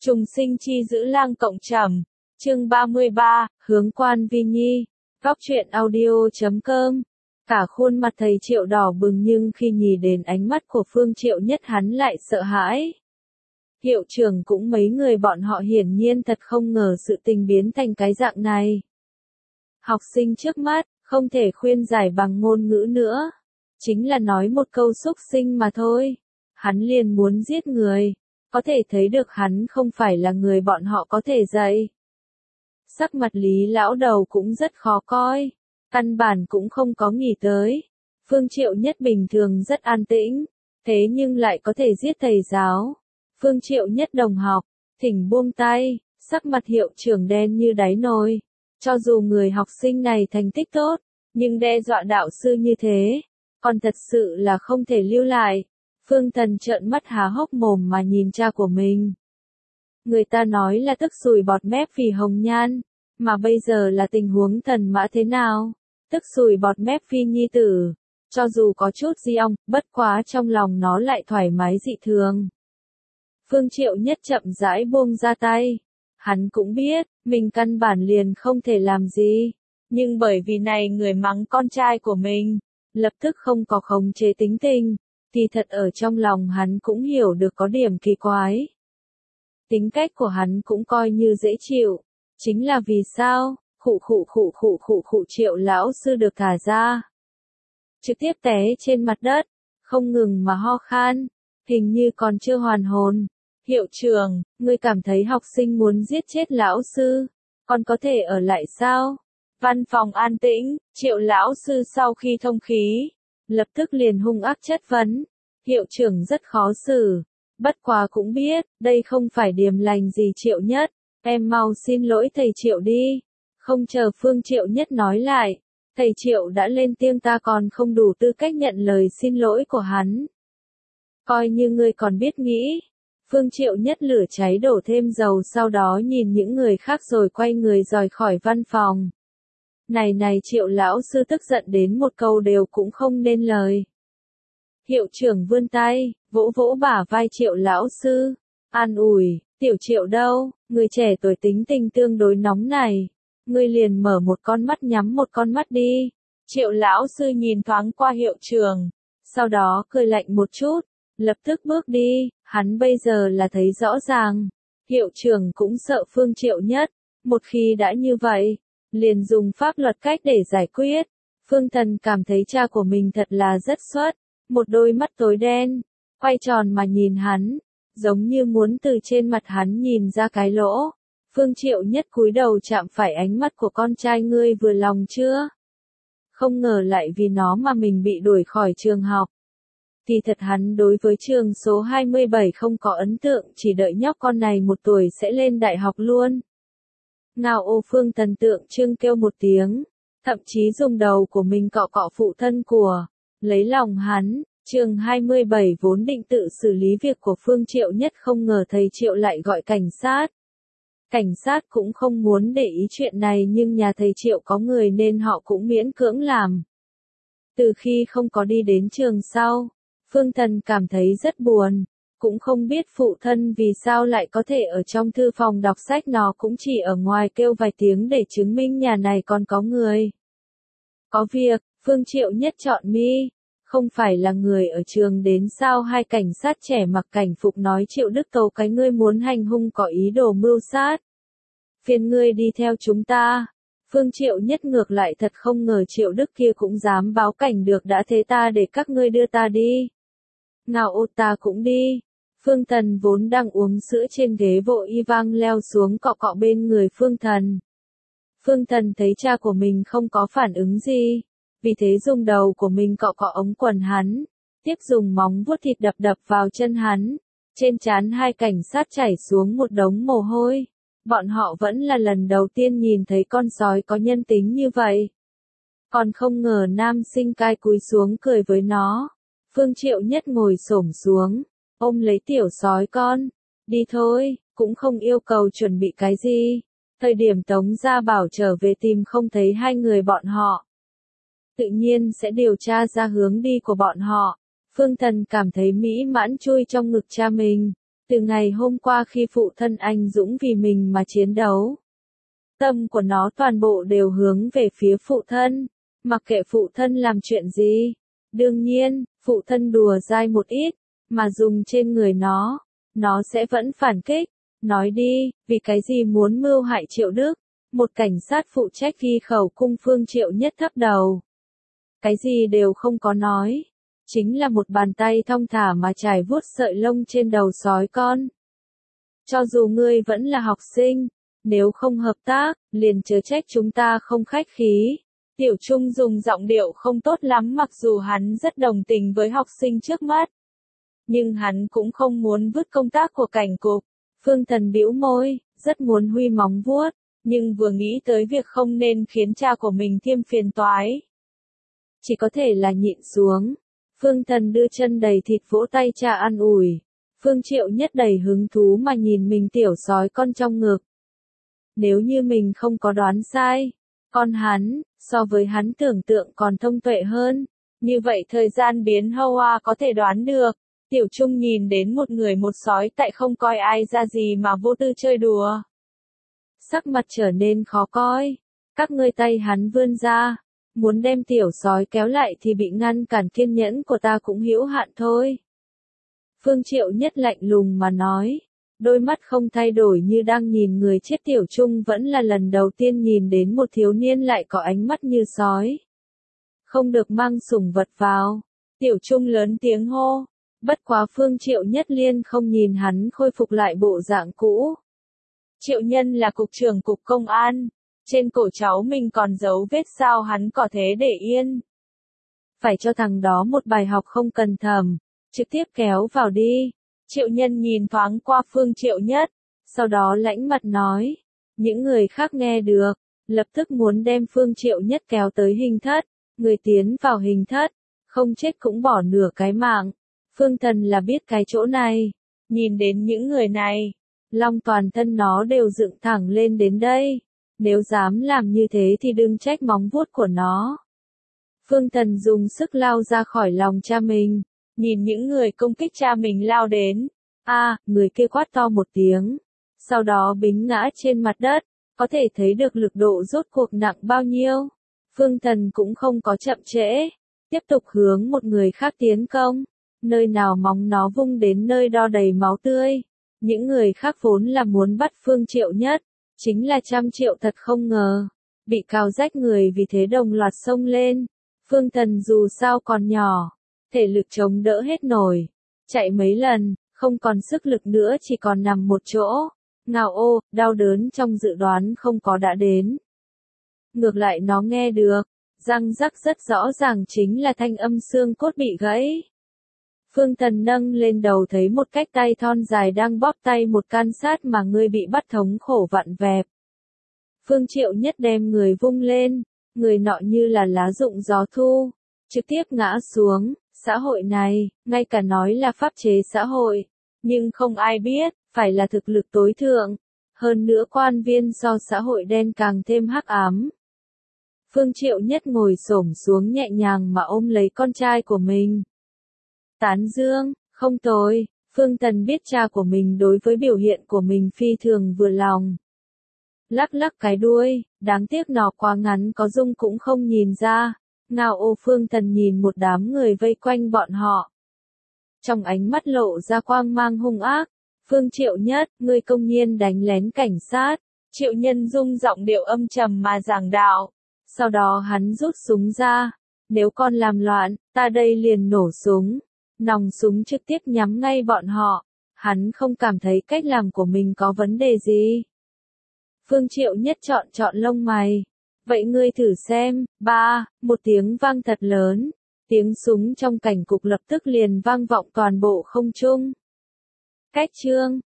Trùng sinh chi giữ lang cộng trầm. Chương 33, hướng quan vi nhi. Góc truyện audio.com. Cả khuôn mặt thầy Triệu đỏ bừng nhưng khi nhìn đến ánh mắt của Phương Triệu Nhất hắn lại sợ hãi. Hiệu trưởng cũng mấy người bọn họ hiển nhiên thật không ngờ sự tình biến thành cái dạng này. Học sinh trước mắt, không thể khuyên giải bằng ngôn ngữ nữa. Chính là nói một câu xúc sinh mà thôi. Hắn liền muốn giết người. Có thể thấy được hắn không phải là người bọn họ có thể dạy. Sắc mặt Lý lão đầu cũng rất khó coi. Căn bản cũng không có nghỉ tới. Phương Triệu Nhất bình thường rất an tĩnh. Thế nhưng lại có thể giết thầy giáo. Phương Triệu Nhất đồng học, thỉnh buông tay. Sắc mặt hiệu trưởng đen như đáy nồi. Cho dù người học sinh này thành tích tốt, nhưng đe dọa đạo sư như thế, còn thật sự là không thể lưu lại. Phương Thần trợn mắt há hốc mồm mà nhìn cha của mình. Người ta nói là tức sùi bọt mép vì hồng nhan, mà bây giờ là tình huống Thần Mã thế nào? Tức sùi bọt mép vì nhi tử, cho dù có chút di ong, bất quá trong lòng nó lại thoải mái dị thường. Phương Triệu Nhất chậm rãi buông ra tay. Hắn cũng biết, mình căn bản liền không thể làm gì. Nhưng bởi vì này người mắng con trai của mình, lập tức không có khống chế tính tình, thì thật ở trong lòng hắn cũng hiểu được có điểm kỳ quái. Tính cách của hắn cũng coi như dễ chịu. Chính là vì sao, khụ Triệu lão sư được thả ra. Trực tiếp té trên mặt đất, không ngừng mà ho khan, hình như còn chưa hoàn hồn. Hiệu trưởng, ngươi cảm thấy học sinh muốn giết chết lão sư, còn có thể ở lại sao? Văn phòng an tĩnh, Triệu lão sư sau khi thông khí, lập tức liền hung ác chất vấn. Hiệu trưởng rất khó xử, bất quá cũng biết, đây không phải điềm lành gì Triệu Nhất, em mau xin lỗi thầy Triệu đi. Không chờ Phương Triệu Nhất nói lại, thầy Triệu đã lên tiếng ta còn không đủ tư cách nhận lời xin lỗi của hắn. Coi như ngươi còn biết nghĩ. Phương Triệu Nhất lửa cháy đổ thêm dầu sau đó nhìn những người khác rồi quay người rời khỏi văn phòng. Này Triệu lão sư tức giận đến một câu đều cũng không nên lời. Hiệu trưởng vươn tay, vỗ vỗ bả vai Triệu lão sư, an ủi, tiểu Triệu đâu, người trẻ tuổi tính tình tương đối nóng này, ngươi liền mở một con mắt nhắm một con mắt đi. Triệu lão sư nhìn thoáng qua hiệu trưởng, sau đó cười lạnh một chút, lập tức bước đi. Hắn bây giờ là thấy rõ ràng, hiệu trưởng cũng sợ Phương Triệu Nhất, một khi đã như vậy, liền dùng pháp luật cách để giải quyết. Phương Thần cảm thấy cha của mình thật là rất xuất, một đôi mắt tối đen, quay tròn mà nhìn hắn, giống như muốn từ trên mặt hắn nhìn ra cái lỗ. Phương Triệu Nhất cúi đầu chạm phải ánh mắt của con trai, ngươi vừa lòng chưa? Không ngờ lại vì nó mà mình bị đuổi khỏi trường học. Thì thật hắn đối với trường số 27 không có ấn tượng, chỉ đợi nhóc con này 1 tuổi sẽ lên đại học luôn. Ngao ô Phương Thần tượng trưng kêu một tiếng, thậm chí dùng đầu của mình cọ cọ phụ thân của, lấy lòng hắn. Trường 27 vốn định tự xử lý việc của Phương Triệu Nhất, không ngờ thầy Triệu lại gọi cảnh sát. Cảnh sát cũng không muốn để ý chuyện này nhưng nhà thầy Triệu có người nên họ cũng miễn cưỡng làm. Từ khi không có đi đến trường sau, Phương Thần cảm thấy rất buồn, cũng không biết phụ thân vì sao lại có thể ở trong thư phòng đọc sách, nó cũng chỉ ở ngoài kêu vài tiếng để chứng minh nhà này còn có người. Có việc, Phương Triệu Nhất chọn mi, không phải là người ở trường đến sao? Hai cảnh sát trẻ mặc cảnh phục nói Triệu Đức tố cái ngươi muốn hành hung có ý đồ mưu sát. Phiền ngươi đi theo chúng ta. Phương Triệu Nhất ngược lại thật không ngờ Triệu Đức kia cũng dám báo cảnh được, đã thế ta để các ngươi đưa ta đi. Nào ô ta cũng đi. Phương Thần vốn đang uống sữa trên ghế vội y vang leo xuống cọ cọ bên người Phương Thần. Phương Thần thấy cha của mình không có phản ứng gì, vì thế dùng đầu của mình cọ cọ ống quần hắn, tiếp dùng móng vuốt thịt đập đập vào chân hắn. Trên trán hai cảnh sát chảy xuống một đống mồ hôi. Bọn họ vẫn là lần đầu tiên nhìn thấy con sói có nhân tính như vậy. Còn không ngờ nam sinh cai cúi xuống cười với nó. Phương Triệu Nhất ngồi xổm xuống, ôm lấy tiểu sói con. Đi thôi, cũng không yêu cầu chuẩn bị cái gì. Thời điểm Tống Gia Bảo trở về tìm không thấy hai người bọn họ, tự nhiên sẽ điều tra ra hướng đi của bọn họ. Phương Thần cảm thấy mỹ mãn chui trong ngực cha mình. Từ ngày hôm qua khi phụ thân anh dũng vì mình mà chiến đấu, tâm của nó toàn bộ đều hướng về phía phụ thân, mặc kệ phụ thân làm chuyện gì. Đương nhiên, phụ thân đùa dai một ít, mà dùng trên người nó sẽ vẫn phản kích. Nói đi, vì cái gì muốn mưu hại Triệu Đức? Một cảnh sát phụ trách ghi khẩu cung Phương Triệu Nhất thấp đầu. Cái gì đều không có nói. Chính là một bàn tay thong thả mà trải vuốt sợi lông trên đầu sói con. Cho dù ngươi vẫn là học sinh, nếu không hợp tác, liền chớ trách chúng ta không khách khí. Tiểu Trung dùng giọng điệu không tốt lắm, mặc dù hắn rất đồng tình với học sinh trước mắt. Nhưng hắn cũng không muốn vứt công tác của cảnh cục. Phương Thần bĩu môi, rất muốn huy móng vuốt, nhưng vừa nghĩ tới việc không nên khiến cha của mình thêm phiền toái, chỉ có thể là nhịn xuống. Phương Thần đưa chân đầy thịt vỗ tay cha an ủi. Phương Triệu Nhất đầy hứng thú mà nhìn mình tiểu sói con trong ngực. Nếu như mình không có đoán sai, con hắn, so với hắn tưởng tượng còn thông tuệ hơn. Như vậy thời gian biến Hoa có thể đoán được. Tiểu Trung nhìn đến một người một sói tại không coi ai ra gì mà vô tư chơi đùa. Sắc mặt trở nên khó coi. Các ngươi tay hắn vươn ra, muốn đem tiểu sói kéo lại thì bị ngăn cản, kiên nhẫn của ta cũng hữu hạn thôi. Phương Triệu Nhất lạnh lùng mà nói, đôi mắt không thay đổi như đang nhìn người chết. Tiểu Trung vẫn là lần đầu tiên nhìn đến một thiếu niên lại có ánh mắt như sói. Không được mang sủng vật vào. Tiểu Trung lớn tiếng hô. Bất quá Phương Triệu Nhất liên không nhìn hắn khôi phục lại bộ dạng cũ. Triệu Nhân là cục trưởng cục công an. Trên cổ cháu mình còn dấu vết, sao hắn có thế để yên. Phải cho thằng đó một bài học không cần thầm. Trực tiếp kéo vào đi. Triệu Nhân nhìn thoáng qua Phương Triệu Nhất. Sau đó lãnh mặt nói. Những người khác nghe được. Lập tức muốn đem Phương Triệu Nhất kéo tới hình thất. Người tiến vào hình thất. Không chết cũng bỏ nửa cái mạng. Phương Thần là biết cái chỗ này. Nhìn đến những người này. Long toàn thân nó đều dựng thẳng lên đến đây. Nếu dám làm như thế thì đừng trách móng vuốt của nó. Phương Thần dùng sức lao ra khỏi lòng cha mình. Nhìn những người công kích cha mình lao đến. Người kia quát to một tiếng. Sau đó bính ngã trên mặt đất. Có thể thấy được lực độ rốt cuộc nặng bao nhiêu. Phương Thần cũng không có chậm trễ. Tiếp tục hướng một người khác tiến công. Nơi nào móng nó vung đến nơi đo đầy máu tươi. Những người khác vốn là muốn bắt Phương Triệu Nhất. Chính là 100 triệu thật không ngờ. Bị cào rách người vì thế đồng loạt xông lên. Phương Thần dù sao còn nhỏ. Thể lực chống đỡ hết nổi. Chạy mấy lần, không còn sức lực nữa, chỉ còn nằm một chỗ. Ngao ô, đau đớn trong dự đoán không có đã đến. Ngược lại nó nghe được. Răng rắc rất rõ ràng, chính là thanh âm xương cốt bị gãy. Phương Thần nâng lên đầu thấy một cái tay thon dài đang bóp tay một can sát mà người bị bắt thống khổ vặn vẹp. Phương Triệu Nhất đem người vung lên, người nọ như là lá rụng gió thu, trực tiếp ngã xuống. Xã hội này, ngay cả nói là pháp chế xã hội, nhưng không ai biết, phải là thực lực tối thượng. Hơn nữa quan viên so xã hội đen càng thêm hắc ám. Phương Triệu Nhất ngồi xổm xuống nhẹ nhàng mà ôm lấy con trai của mình. Tán dương, không tồi. Phương Thần biết cha của mình đối với biểu hiện của mình phi thường vừa lòng. Lắc lắc cái đuôi, đáng tiếc nó quá ngắn, có dung cũng không nhìn ra. Ngao ô. Phương Thần nhìn một đám người vây quanh bọn họ. Trong ánh mắt lộ ra quang mang hung ác. Phương Triệu Nhất, ngươi công nhiên đánh lén cảnh sát. Triệu Nhân dung giọng điệu âm trầm mà giảng đạo. Sau đó hắn rút súng ra. Nếu con làm loạn, ta đây liền nổ súng. Nòng súng trực tiếp nhắm ngay bọn họ. Hắn không cảm thấy cách làm của mình có vấn đề gì. Phương Triệu Nhất chọn lông mày. Vậy ngươi thử xem. Một tiếng vang thật lớn. Tiếng súng trong cảnh cục lập tức liền vang vọng toàn bộ không trung. Cách chương